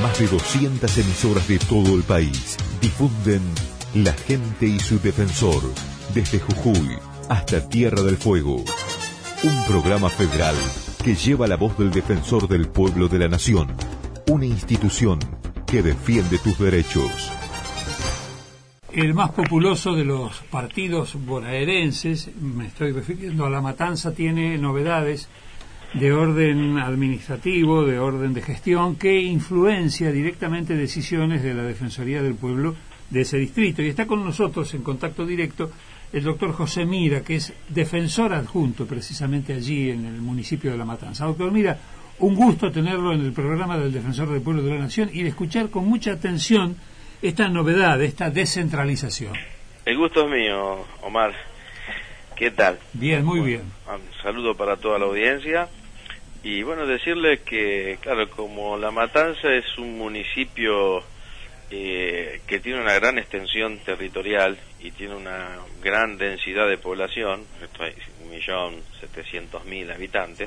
Más de 200 emisoras de todo el país difunden La Gente y su Defensor, desde Jujuy hasta Tierra del Fuego. Un programa federal que lleva la voz del defensor del pueblo de la nación, una institución que defiende tus derechos. El más populoso de los partidos bonaerenses, me estoy refiriendo a La Matanza, tiene novedades de orden administrativo, de orden de gestión, que influencia directamente decisiones de la Defensoría del Pueblo de ese distrito. Y está con nosotros en contacto directo el doctor José Mira, que es defensor adjunto precisamente allí en el municipio de La Matanza. Doctor Mira, un gusto tenerlo en el programa del Defensor del Pueblo de la Nación y de escuchar con mucha atención esta novedad, esta descentralización. El gusto es mío, Omar. ¿Qué tal? Bien, muy bien. Un saludo para toda la audiencia. Y bueno, decirles que, claro, como La Matanza es un municipio que tiene una gran extensión territorial y tiene una gran densidad de población, esto hay 1.700.000 habitantes,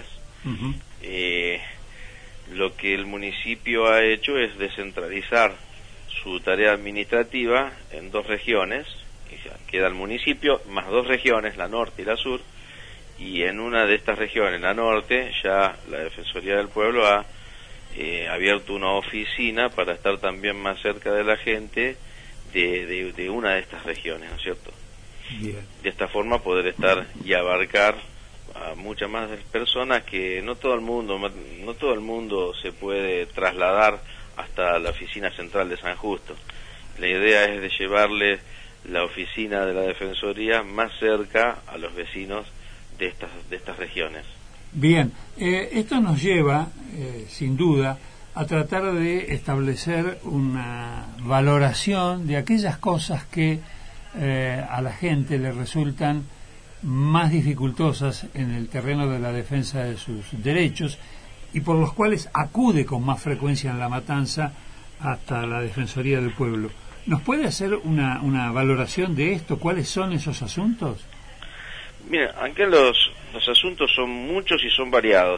lo que el municipio ha hecho es descentralizar su tarea administrativa en 2 regiones, y queda el municipio más 2 regiones, la norte y la sur, y en una de estas regiones, la norte, ya la Defensoría del Pueblo ha abierto una oficina para estar también más cerca de la gente de una de estas regiones, ¿no es cierto? Bien. De esta forma poder estar y abarcar a muchas más personas, que no todo el mundo se puede trasladar hasta la oficina central de San Justo. La idea es de llevarle la oficina de la Defensoría más cerca a los vecinos de estas regiones. Bien, esto nos lleva, sin duda, a tratar de establecer una valoración de aquellas cosas que a la gente le resultan más dificultosas en el terreno de la defensa de sus derechos y por los cuales acude con más frecuencia en La Matanza hasta la Defensoría del Pueblo. ¿Nos puede hacer una valoración de esto? ¿Cuáles son esos asuntos? Mira, aunque los asuntos son muchos y son variados.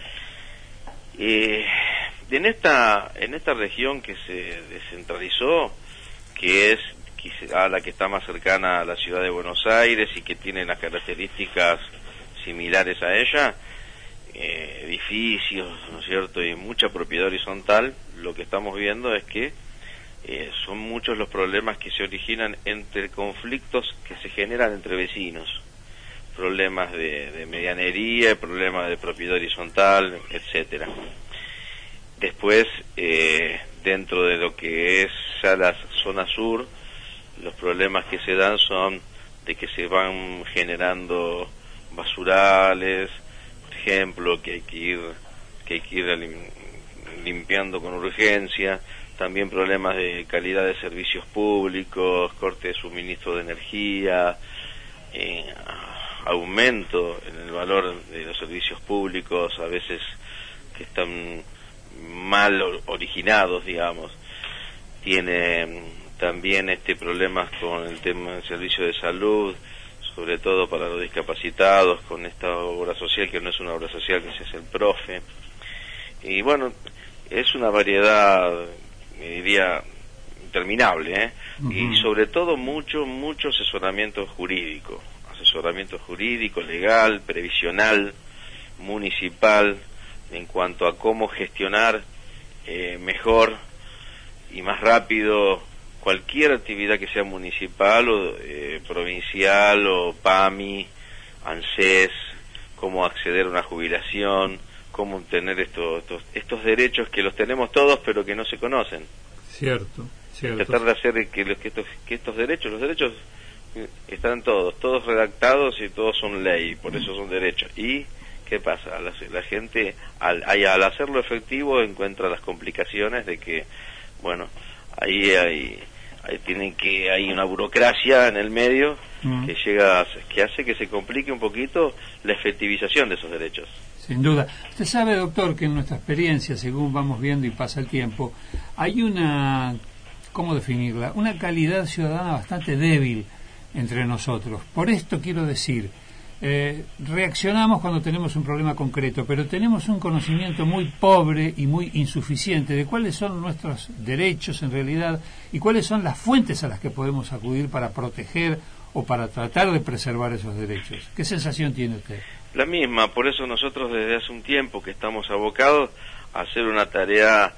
En esta región que se descentralizó, que es quizá la que está más cercana a la ciudad de Buenos Aires y que tiene las características similares a ella, edificios, ¿no es cierto?, y mucha propiedad horizontal, lo que estamos viendo es que son muchos los problemas que se originan entre conflictos que se generan entre vecinos, problemas de medianería, problemas de propiedad horizontal, etcétera. Después, dentro de lo que es ya la zona sur, los problemas que se dan son de que se van generando basurales, por ejemplo, que hay que ir limpiando con urgencia. También problemas de calidad de servicios públicos, corte de suministro de energía, aumento en el valor de los servicios públicos, a veces que están mal originados, digamos. Tiene también problemas con el tema del servicio de salud, sobre todo para los discapacitados, con esta obra social que no es una obra social, que es el PROFE. Y bueno, es una variedad, diría, interminable, y sobre todo mucho asesoramiento jurídico, legal, previsional, municipal, en cuanto a cómo gestionar mejor y más rápido cualquier actividad que sea municipal o provincial o PAMI, ANSES, cómo acceder a una jubilación, cómo obtener estos derechos que los tenemos todos pero que no se conocen. Cierto. Tratar de hacer que estos derechos, los derechos están todos redactados y todos son ley, por eso son derechos. ¿Y qué pasa? La gente al hacerlo efectivo encuentra las complicaciones de que, bueno, ahí hay una burocracia en el medio que hace que se complique un poquito la efectivización de esos derechos. Sin duda. Usted sabe, doctor, que en nuestra experiencia, según vamos viendo y pasa el tiempo, hay una, ¿cómo definirla?, una calidad ciudadana bastante débil entre nosotros. Por esto quiero decir reaccionamos cuando tenemos un problema concreto, pero tenemos un conocimiento muy pobre y muy insuficiente de cuáles son nuestros derechos en realidad y cuáles son las fuentes a las que podemos acudir para proteger o para tratar de preservar esos derechos. ¿Qué sensación tiene usted? La misma, por eso nosotros desde hace un tiempo que estamos abocados a hacer una tarea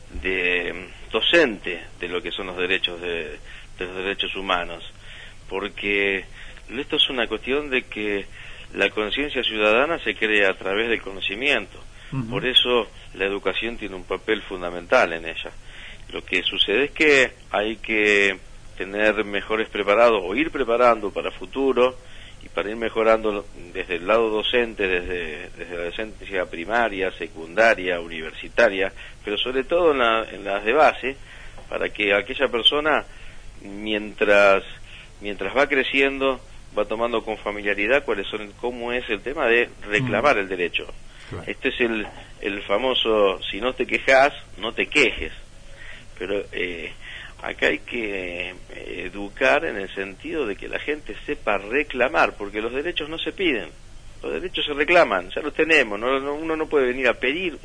de docente de lo que son los derechos de los derechos humanos, porque esto es una cuestión de que la conciencia ciudadana se crea a través del conocimiento. Por eso la educación tiene un papel fundamental en ella. Lo que sucede es que hay que tener mejores preparados o ir preparando para futuro y para ir mejorando desde el lado docente, desde la docencia primaria, secundaria, universitaria, pero sobre todo en las de base, para que aquella persona mientras va creciendo va tomando con familiaridad cómo es el tema de reclamar el derecho. Claro. Este es el famoso, si no te quejas, no te quejes. Pero acá hay que educar en el sentido de que la gente sepa reclamar, porque los derechos no se piden, los derechos se reclaman, ya los tenemos, uno no puede venir a pedir,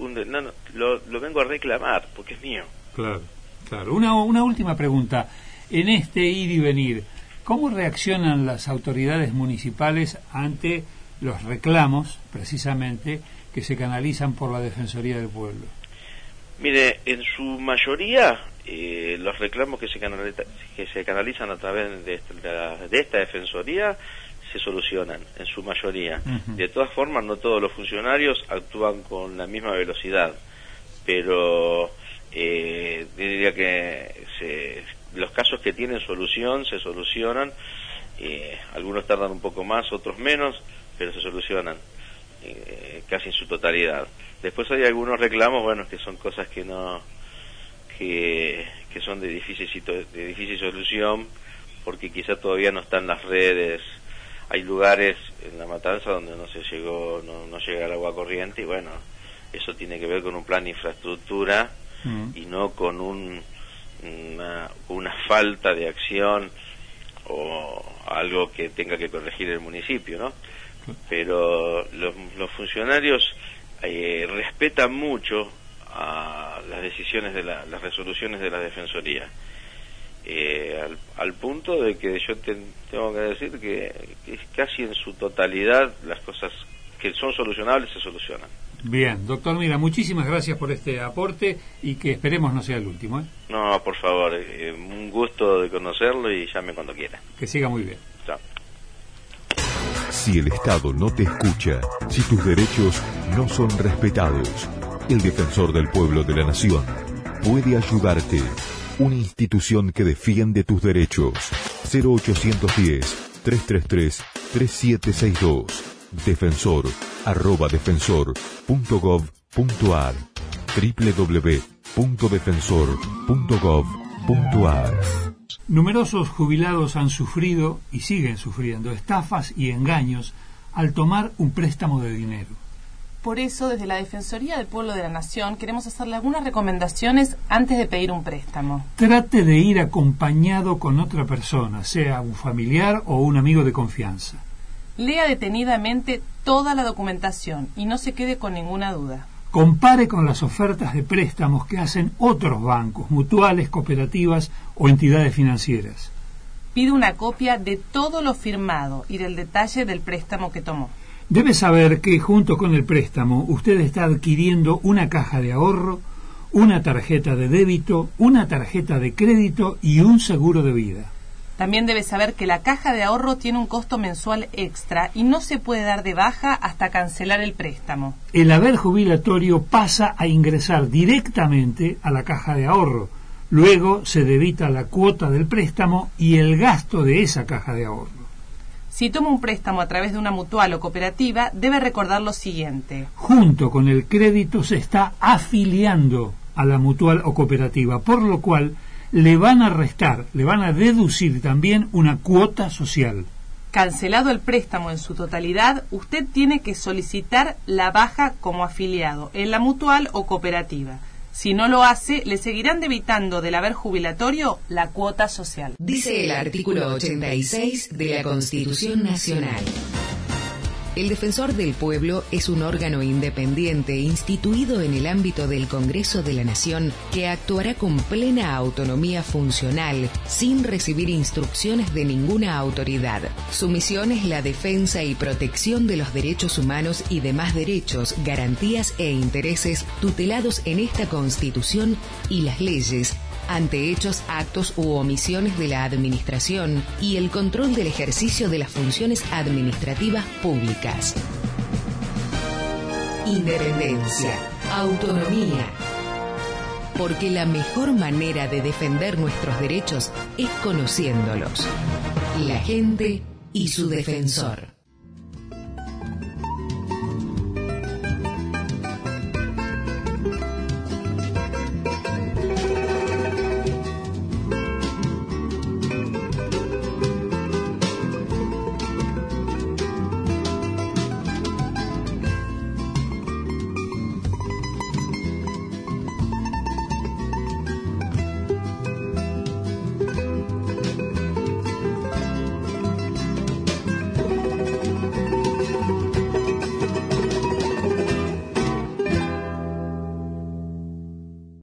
lo vengo a reclamar, porque es mío. Claro, claro. Una última pregunta, en este ir y venir, ¿cómo reaccionan las autoridades municipales ante los reclamos, precisamente, que se canalizan por la Defensoría del Pueblo? Mire, en su mayoría, los reclamos que se canalizan a través de esta Defensoría se solucionan, en su mayoría. De todas formas, no todos los funcionarios actúan con la misma velocidad, pero diría que los casos que tienen solución se solucionan, algunos tardan un poco más, otros menos, pero se solucionan casi en su totalidad. Después hay algunos reclamos, bueno, que son cosas que son de difícil solución, porque quizá todavía no están las redes. Hay lugares en La Matanza donde no llega el agua corriente, y bueno, eso tiene que ver con un plan de infraestructura y no con una falta de acción o algo que tenga que corregir el municipio, ¿no? Pero los funcionarios respetan mucho a las decisiones las resoluciones de la Defensoría, al punto de que yo tengo que decir que casi en su totalidad las cosas que son solucionables se solucionan. Bien, doctor Mira, muchísimas gracias por este aporte y que esperemos no sea el último, ¿eh? No, por favor, un gusto de conocerlo y llame cuando quiera. Que siga muy bien. Chao. Si el Estado no te escucha, si tus derechos no son respetados, el Defensor del Pueblo de la Nación puede ayudarte. Una institución que defiende tus derechos. 0810-333-3762. defensor@defensor.gov.ar www.defensor.gov.ar. Numerosos jubilados han sufrido y siguen sufriendo estafas y engaños al tomar un préstamo de dinero. Por eso, desde la Defensoría del Pueblo de la Nación, queremos hacerle algunas recomendaciones antes de pedir un préstamo. Trate de ir acompañado con otra persona, sea un familiar o un amigo de confianza. Lea detenidamente toda la documentación y no se quede con ninguna duda. Compare con las ofertas de préstamos que hacen otros bancos, mutuales, cooperativas o entidades financieras. Pide una copia de todo lo firmado y del detalle del préstamo que tomó. Debe saber que junto con el préstamo usted está adquiriendo una caja de ahorro, una tarjeta de débito, una tarjeta de crédito y un seguro de vida. También debe saber que la caja de ahorro tiene un costo mensual extra y no se puede dar de baja hasta cancelar el préstamo. El haber jubilatorio pasa a ingresar directamente a la caja de ahorro. Luego se debita la cuota del préstamo y el gasto de esa caja de ahorro. Si toma un préstamo a través de una mutual o cooperativa, debe recordar lo siguiente. Junto con el crédito se está afiliando a la mutual o cooperativa, por lo cual le van a restar, le van a deducir también una cuota social. Cancelado el préstamo en su totalidad, usted tiene que solicitar la baja como afiliado en la mutual o cooperativa. Si no lo hace, le seguirán debitando del haber jubilatorio la cuota social. Dice el artículo 86 de la Constitución Nacional. El Defensor del Pueblo es un órgano independiente instituido en el ámbito del Congreso de la Nación que actuará con plena autonomía funcional, sin recibir instrucciones de ninguna autoridad. Su misión es la defensa y protección de los derechos humanos y demás derechos, garantías e intereses tutelados en esta Constitución y las leyes, ante hechos, actos u omisiones de la Administración y el control del ejercicio de las funciones administrativas públicas. Independencia, autonomía. Porque la mejor manera de defender nuestros derechos es conociéndolos. La gente y su defensor.